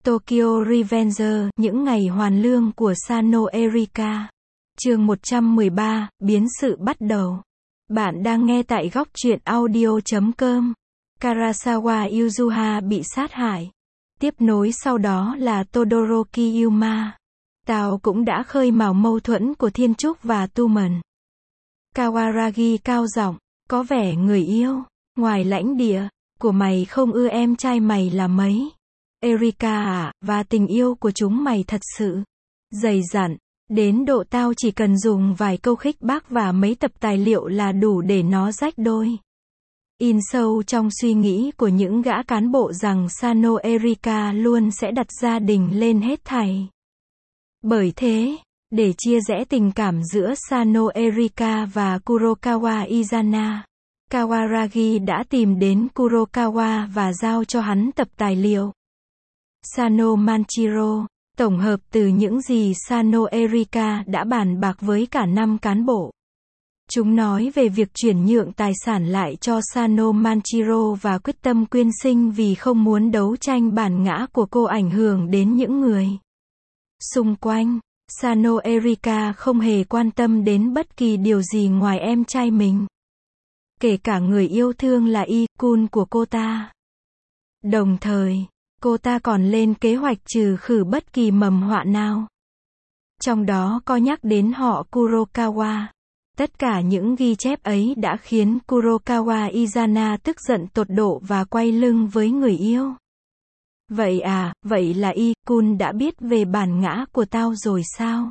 Tokyo Revenger, những ngày hoàn lương của Sano Erika. Chương 113, biến sự bắt đầu. Bạn đang nghe tại góc truyện audio.com. Karasawa Yuzuha bị sát hại. Tiếp nối sau đó là Todoroki Yuma. Tao cũng đã khơi mào mâu thuẫn của Thiên Trúc và Tu Mần. Kawaragi cao giọng, có vẻ người yêu, ngoài lãnh địa, của mày không ưa em trai mày là mấy. Erika à, và tình yêu của chúng mày thật sự dày dặn, đến độ tao chỉ cần dùng vài câu khích bác và mấy tập tài liệu là đủ để nó rách đôi. In sâu trong suy nghĩ của những gã cán bộ rằng Sano Erika luôn sẽ đặt gia đình lên hết thảy. Bởi thế, để chia rẽ tình cảm giữa Sano Erika và Kurokawa Izana, Kawaragi đã tìm đến Kurokawa và giao cho hắn tập tài liệu Sano Manchiro, tổng hợp từ những gì Sano Erika đã bàn bạc với cả 5 cán bộ. Chúng nói về việc chuyển nhượng tài sản lại cho Sano Manchiro và quyết tâm quyên sinh vì không muốn đấu tranh bản ngã của cô ảnh hưởng đến những người xung quanh. Sano Erika không hề quan tâm đến bất kỳ điều gì ngoài em trai mình, kể cả người yêu thương là I-kun của cô ta. Đồng thời, cô ta còn lên kế hoạch trừ khử bất kỳ mầm họa nào. Trong đó có nhắc đến họ Kurokawa. Tất cả những ghi chép ấy đã khiến Kurokawa Izana tức giận tột độ và quay lưng với người yêu. Vậy à, vậy là I-kun đã biết về bản ngã của tao rồi sao?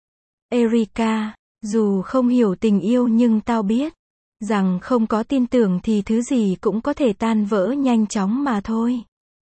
Erika, dù không hiểu tình yêu nhưng tao biết rằng không có tin tưởng thì thứ gì cũng có thể tan vỡ nhanh chóng mà thôi.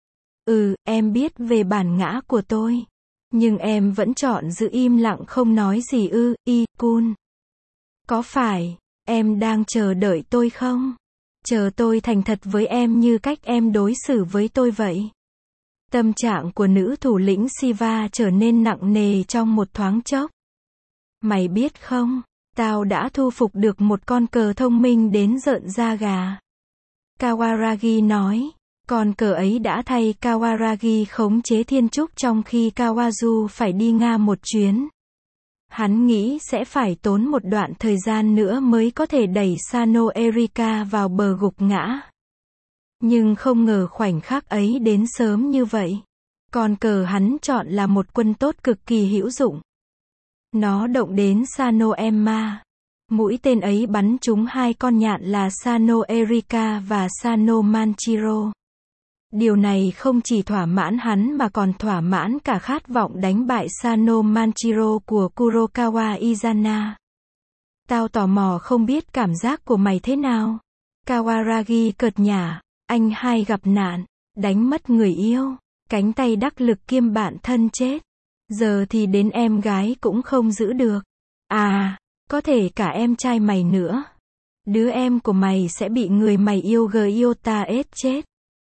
Em biết về bản ngã của tôi. Nhưng em vẫn chọn giữ im lặng không nói gì I-kun. Có phải, em đang chờ đợi tôi không? Chờ tôi thành thật với em như cách em đối xử với tôi vậy. Tâm trạng của nữ thủ lĩnh Shiva trở nên nặng nề trong một thoáng chốc. Mày biết không, tao đã thu phục được một con cờ thông minh đến rợn da gà. Kawaragi nói. Con cờ ấy đã thay Kawaragi khống chế Thiên Trúc trong khi Kawazu phải đi Nga một chuyến. Hắn nghĩ sẽ phải tốn một đoạn thời gian nữa mới có thể đẩy Sano Erika vào bờ gục ngã. Nhưng không ngờ khoảnh khắc ấy đến sớm như vậy. Con cờ hắn chọn là một quân tốt cực kỳ hữu dụng. Nó động đến Sano Emma. Mũi tên ấy bắn trúng 2 con nhạn là Sano Erika và Sano Manchiro. Điều này không chỉ thỏa mãn hắn mà còn thỏa mãn cả khát vọng đánh bại Sano Manchiro của Kurokawa Izana. Tao tò mò không biết cảm giác của mày thế nào. Kawaragi cợt nhả, anh hai gặp nạn, đánh mất người yêu, cánh tay đắc lực kiêm bạn thân chết. Giờ thì đến em gái cũng không giữ được. À, có thể cả em trai mày nữa. Đứa em của mày sẽ bị người mày yêu Gyota chết.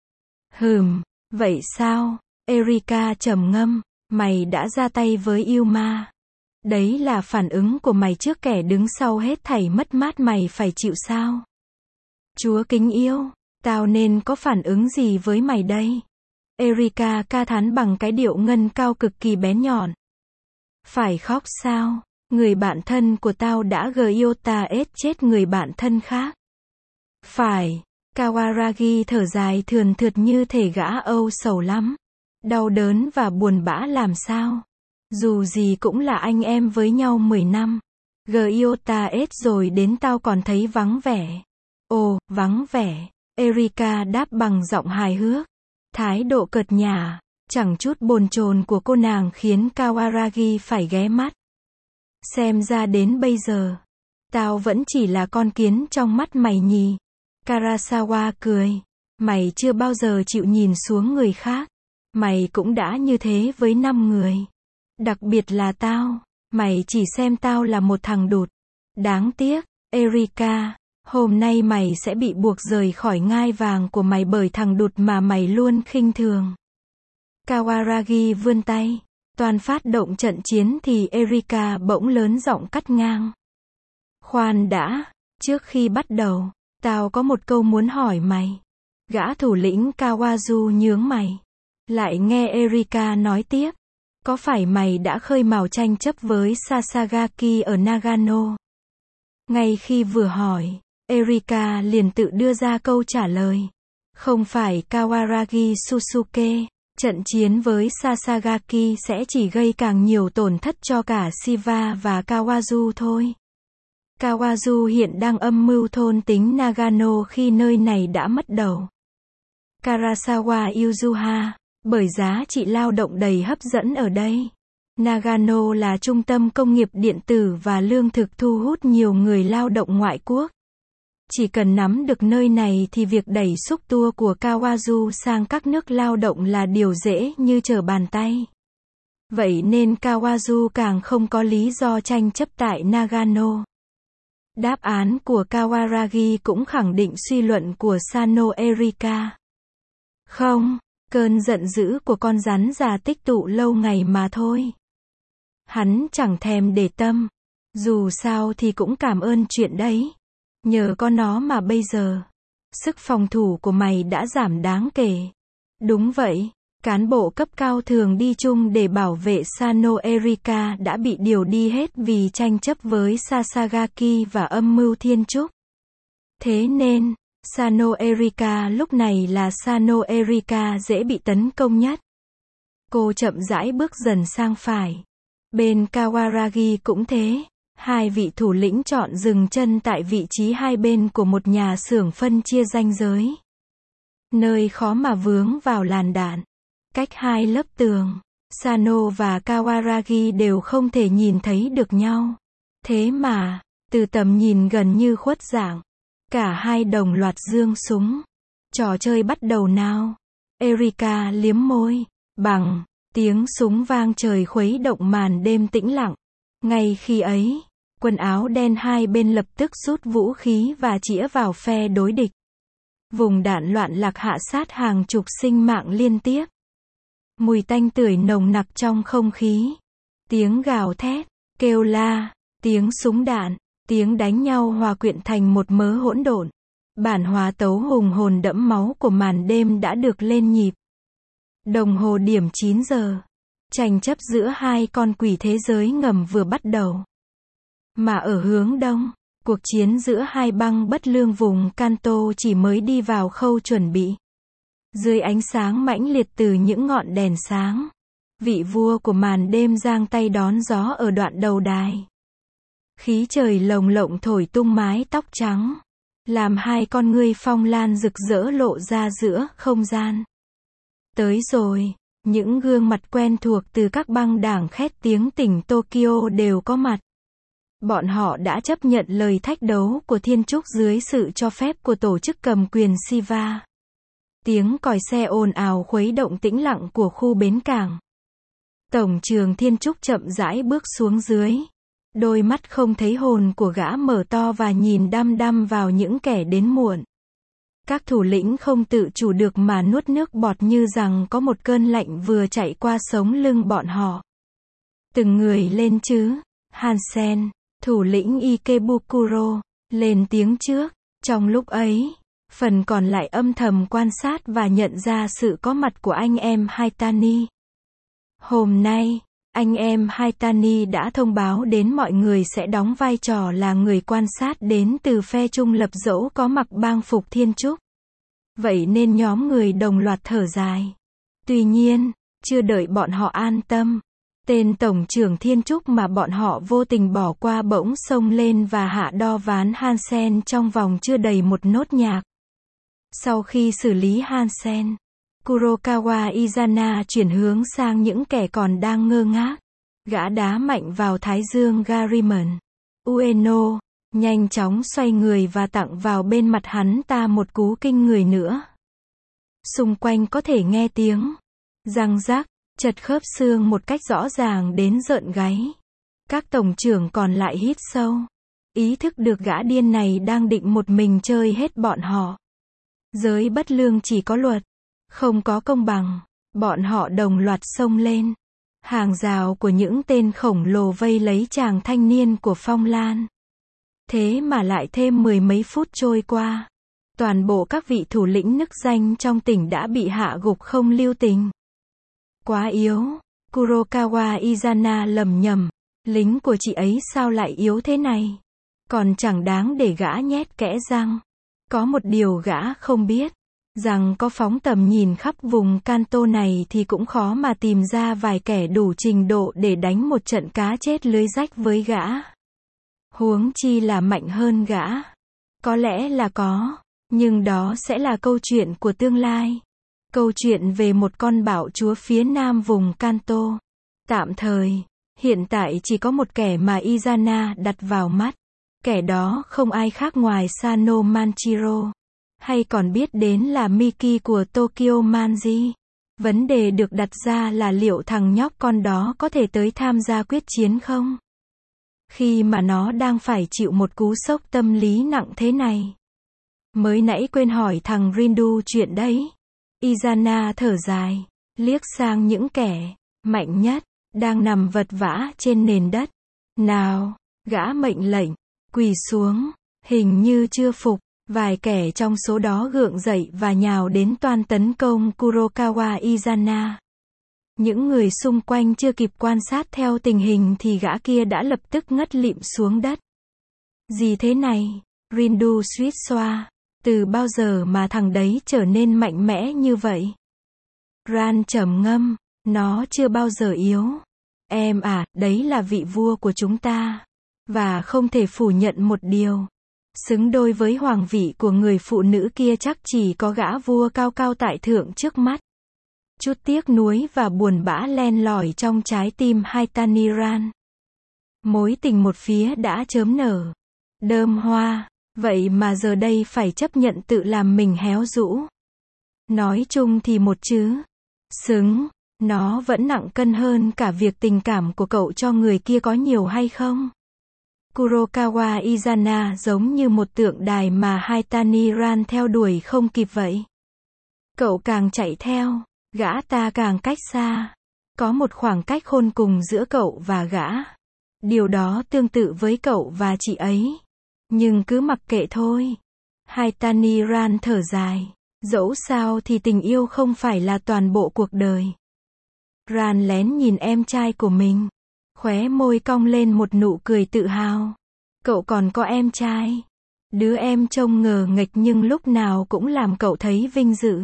Vậy sao? Erika trầm ngâm, mày đã ra tay với Yuma. Đấy là phản ứng của mày trước kẻ đứng sau hết thảy mất mát mày phải chịu sao? Chúa kính yêu, tao nên có phản ứng gì với mày đây? Erika ca thán bằng cái điệu ngân cao cực kỳ bén nhọn. Phải khóc sao? Người bạn thân của tao đã Gyota chết người bạn thân khác. Phải. Kawaragi thở dài thườn thượt như thể gã âu sầu lắm. Đau đớn và buồn bã làm sao? Dù gì cũng là anh em với nhau 10 năm. Gyota rồi đến tao còn thấy vắng vẻ. Ồ, vắng vẻ. Erika đáp bằng giọng hài hước. Thái độ cợt nhả, chẳng chút bồn chồn của cô nàng khiến Kawaragi phải ghé mắt. Xem ra đến bây giờ, tao vẫn chỉ là con kiến trong mắt mày nhỉ? Karasawa cười. Mày chưa bao giờ chịu nhìn xuống người khác. Mày cũng đã như thế với 5 người. Đặc biệt là tao. Mày chỉ xem tao là một thằng đụt. Đáng tiếc, Erika, hôm nay mày sẽ bị buộc rời khỏi ngai vàng của mày bởi thằng đụt mà mày luôn khinh thường. Kawaragi vươn tay. Toàn phát động trận chiến thì Erika bỗng lớn giọng cắt ngang. Khoan đã, trước khi bắt đầu, tao có một câu muốn hỏi mày. Gã thủ lĩnh Kawazu nhướng mày. Lại nghe Erika nói tiếp. Có phải mày đã khơi mào tranh chấp với Sasagaki ở Nagano? Ngay khi vừa hỏi, Erika liền tự đưa ra câu trả lời. Không phải Kawaragi Susuke, trận chiến với Sasagaki sẽ chỉ gây càng nhiều tổn thất cho cả Shiva và Kawazu thôi. Kawazu hiện đang âm mưu thôn tính Nagano khi nơi này đã mất đầu. Karasawa Yuzuha, bởi giá trị lao động đầy hấp dẫn ở đây. Nagano là trung tâm công nghiệp điện tử và lương thực thu hút nhiều người lao động ngoại quốc. Chỉ cần nắm được nơi này thì việc đẩy xúc tua của Kawazu sang các nước lao động là điều dễ như trở bàn tay. Vậy nên Kawazu càng không có lý do tranh chấp tại Nagano. Đáp án của Kawaragi cũng khẳng định suy luận của Sano Erika. Không, cơn giận dữ của con rắn già tích tụ lâu ngày mà thôi. Hắn chẳng thèm để tâm. Dù sao thì cũng cảm ơn chuyện đấy. Nhờ có nó mà bây giờ, sức phòng thủ của mày đã giảm đáng kể. Đúng vậy, cán bộ cấp cao thường đi chung để bảo vệ Sano Erika đã bị điều đi hết vì tranh chấp với Sasagaki và âm mưu thiên trúc. Thế nên, Sano Erika lúc này là Sano Erika dễ bị tấn công nhất. Cô chậm rãi bước dần sang phải. Bên Kawaragi cũng thế. Hai vị thủ lĩnh chọn dừng chân tại vị trí hai bên của một nhà xưởng phân chia ranh giới. Nơi khó mà vướng vào làn đạn. Cách hai lớp tường, Sano và Kawaragi đều không thể nhìn thấy được nhau. Thế mà, từ tầm nhìn gần như khuất dạng, cả hai đồng loạt giương súng. Trò chơi bắt đầu nào. Erika liếm môi. Bằng, tiếng súng vang trời khuấy động màn đêm tĩnh lặng. Ngay khi ấy, quần áo đen hai bên lập tức rút vũ khí và chĩa vào phe đối địch. Vùng đạn loạn lạc hạ sát hàng chục sinh mạng liên tiếp. Mùi tanh tưởi nồng nặc trong không khí. Tiếng gào thét, kêu la, tiếng súng đạn, tiếng đánh nhau hòa quyện thành một mớ hỗn độn. Bản hòa tấu hùng hồn đẫm máu của màn đêm đã được lên nhịp. Đồng hồ điểm 9 giờ. Tranh chấp giữa hai con quỷ thế giới ngầm vừa bắt đầu. Mà ở hướng đông, cuộc chiến giữa hai băng bất lương vùng Kanto chỉ mới đi vào khâu chuẩn bị. Dưới ánh sáng mãnh liệt từ những ngọn đèn sáng, vị vua của màn đêm giang tay đón gió ở đoạn đầu đài. Khí trời lồng lộng thổi tung mái tóc trắng, làm hai con ngươi phong lan rực rỡ lộ ra giữa không gian. Tới rồi, những gương mặt quen thuộc từ các băng đảng khét tiếng tỉnh Tokyo đều có mặt. Bọn họ đã chấp nhận lời thách đấu của Thiên Trúc dưới sự cho phép của tổ chức cầm quyền Shiva. Tiếng còi xe ồn ào khuấy động tĩnh lặng của khu bến cảng. Tổng trưởng Thiên Trúc chậm rãi bước xuống dưới. Đôi mắt không thấy hồn của gã mở to và nhìn đăm đăm vào những kẻ đến muộn. Các thủ lĩnh không tự chủ được mà nuốt nước bọt như rằng có một cơn lạnh vừa chạy qua sống lưng bọn họ. Từng người lên chứ. Hansen, thủ lĩnh Ikebukuro, lên tiếng trước. Trong lúc ấy, phần còn lại âm thầm quan sát và nhận ra sự có mặt của anh em Haitani. Hôm nay, anh em Haitani đã thông báo đến mọi người sẽ đóng vai trò là người quan sát đến từ phe trung lập dẫu có mặc bang phục Thiên Trúc. Vậy nên nhóm người đồng loạt thở dài. Tuy nhiên, chưa đợi bọn họ an tâm, tên tổng trưởng Thiên Trúc mà bọn họ vô tình bỏ qua bỗng xông lên và hạ đo ván Hansen trong vòng chưa đầy một nốt nhạc. Sau khi xử lý Hansen, Kurokawa Izana chuyển hướng sang những kẻ còn đang ngơ ngác. Gã đá mạnh vào thái dương Garimon. Ueno, nhanh chóng xoay người và tặng vào bên mặt hắn ta một cú kinh người nữa. Xung quanh có thể nghe tiếng răng rắc, chật khớp xương một cách rõ ràng đến rợn gáy. Các tổng trưởng còn lại hít sâu. Ý thức được gã điên này đang định một mình chơi hết bọn họ. Giới bất lương chỉ có luật, không có công bằng. Bọn họ đồng loạt xông lên. Hàng rào của những tên khổng lồ vây lấy chàng thanh niên của Phong Lan. Thế mà lại thêm mười mấy phút trôi qua. Toàn bộ các vị thủ lĩnh nức danh trong tỉnh đã bị hạ gục không lưu tình. Quá yếu. Kurokawa Izana lầm nhầm. Lính của chị ấy sao lại yếu thế này? Còn chẳng đáng để gã nhét kẽ răng. Có một điều gã không biết. Rằng có phóng tầm nhìn khắp vùng Kanto này thì cũng khó mà tìm ra vài kẻ đủ trình độ để đánh một trận cá chết lưới rách với gã. Huống chi là mạnh hơn gã. Có lẽ là có. Nhưng đó sẽ là câu chuyện của tương lai. Câu chuyện về một con bạo chúa phía nam vùng Kanto. Tạm thời, hiện tại chỉ có một kẻ mà Izana đặt vào mắt. Kẻ đó không ai khác ngoài Sano Manchiro. Hay còn biết đến là Miki của Tokyo Manji. Vấn đề được đặt ra là liệu thằng nhóc con đó có thể tới tham gia quyết chiến không? Khi mà nó đang phải chịu một cú sốc tâm lý nặng thế này. Mới nãy quên hỏi thằng Rindu chuyện đấy. Izana thở dài, liếc sang những kẻ mạnh nhất đang nằm vật vã trên nền đất. Nào, gã mệnh lệnh, quỳ xuống, hình như chưa phục. Vài kẻ trong số đó gượng dậy và nhào đến toan tấn công Kurokawa Izana. Những người xung quanh chưa kịp quan sát theo tình hình thì gã kia đã lập tức ngất lịm xuống đất. Gì thế này? Rindu suýt xoa. Từ bao giờ mà thằng đấy trở nên mạnh mẽ như vậy? Ran trầm ngâm. Nó chưa bao giờ yếu. Em à, đấy là vị vua của chúng ta. Và không thể phủ nhận một điều. Xứng đôi với hoàng vị của người phụ nữ kia chắc chỉ có gã vua cao cao tại thượng trước mắt. Chút tiếc nuối và buồn bã len lỏi trong trái tim Haitaniran. Mối tình một phía đã chớm nở. Đơm hoa. Vậy mà giờ đây phải chấp nhận tự làm mình héo rũ. Nói chung thì một chữ. Xứng. Nó vẫn nặng cân hơn cả việc tình cảm của cậu cho người kia có nhiều hay không. Kurokawa Izana giống như một tượng đài mà Haitaniran theo đuổi không kịp vậy. Cậu càng chạy theo, gã ta càng cách xa. Có một khoảng cách khôn cùng giữa cậu và gã. Điều đó tương tự với cậu và chị ấy. Nhưng cứ mặc kệ thôi. Haitaniran thở dài. Dẫu sao thì tình yêu không phải là toàn bộ cuộc đời. Ran lén nhìn em trai của mình. Khóe môi cong lên một nụ cười tự hào. Cậu còn có em trai. Đứa em trông ngờ nghệch nhưng lúc nào cũng làm cậu thấy vinh dự.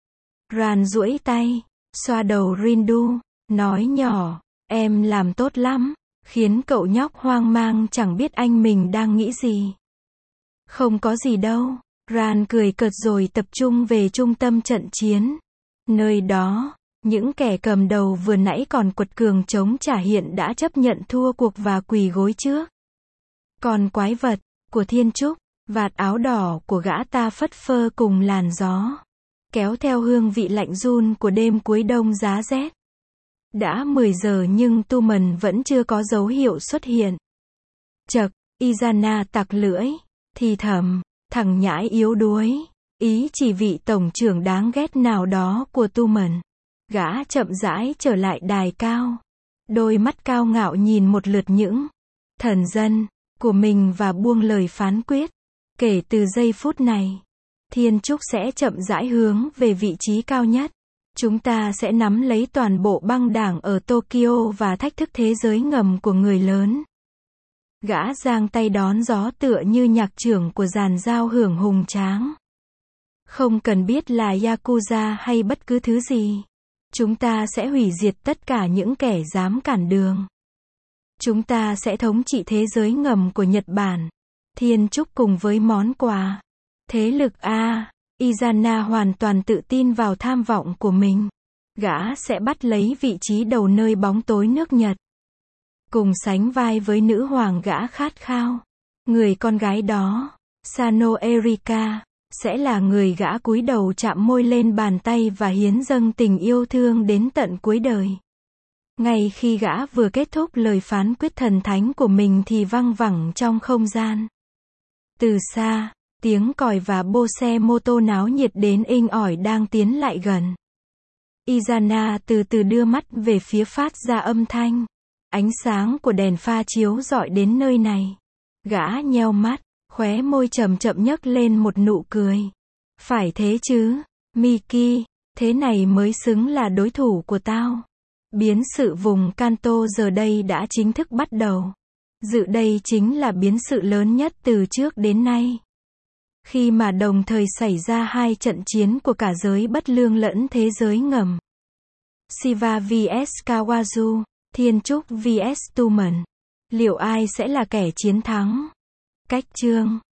Ran duỗi tay, xoa đầu Rindu, nói nhỏ, em làm tốt lắm, khiến cậu nhóc hoang mang chẳng biết anh mình đang nghĩ gì. Không có gì đâu. Ran cười cợt rồi tập trung về trung tâm trận chiến. Nơi đó, những kẻ cầm đầu vừa nãy còn quật cường chống trả hiện đã chấp nhận thua cuộc và quỳ gối trước. Còn quái vật của Thiên Trúc, vạt áo đỏ của gã ta phất phơ cùng làn gió, kéo theo hương vị lạnh run của đêm cuối đông giá rét. Đã 10 giờ nhưng Tu Mần vẫn chưa có dấu hiệu xuất hiện. Chậc, Izana tặc lưỡi, thì thầm, thằng nhãi yếu đuối, ý chỉ vị tổng trưởng đáng ghét nào đó của Tu Mần. Gã chậm rãi trở lại đài cao. Đôi mắt cao ngạo nhìn một lượt những thần dân của mình và buông lời phán quyết. Kể từ giây phút này, Thiên Trúc sẽ chậm rãi hướng về vị trí cao nhất. Chúng ta sẽ nắm lấy toàn bộ băng đảng ở Tokyo và thách thức thế giới ngầm của người lớn. Gã giang tay đón gió tựa như nhạc trưởng của dàn giao hưởng hùng tráng. Không cần biết là Yakuza hay bất cứ thứ gì. Chúng ta sẽ hủy diệt tất cả những kẻ dám cản đường. Chúng ta sẽ thống trị thế giới ngầm của Nhật Bản. Thiên Trúc cùng với món quà. Thế lực A. Izana hoàn toàn tự tin vào tham vọng của mình. Gã sẽ bắt lấy vị trí đầu nơi bóng tối nước Nhật. Cùng sánh vai với nữ hoàng gã khát khao. Người con gái đó, Sano Erika, sẽ là người gã cúi đầu chạm môi lên bàn tay và hiến dâng tình yêu thương đến tận cuối đời. Ngay khi gã vừa kết thúc lời phán quyết thần thánh của mình thì văng vẳng trong không gian. Từ xa, tiếng còi và bô xe mô tô náo nhiệt đến inh ỏi đang tiến lại gần. Izana từ từ đưa mắt về phía phát ra âm thanh. Ánh sáng của đèn pha chiếu rọi đến nơi này. Gã nheo mắt, khóe môi chậm chậm nhấc lên một nụ cười. Phải thế chứ, Miki, Thế này mới xứng là đối thủ của tao. Biến sự vùng Kanto giờ đây đã chính thức bắt đầu. Dự đây chính là biến sự lớn nhất từ trước đến nay. Khi mà đồng thời xảy ra hai trận chiến của cả giới bất lương lẫn thế giới ngầm. Shiva vs Kawazu, Thiên Trúc vs Tu Mẩn. Liệu ai sẽ là kẻ chiến thắng? Cách chương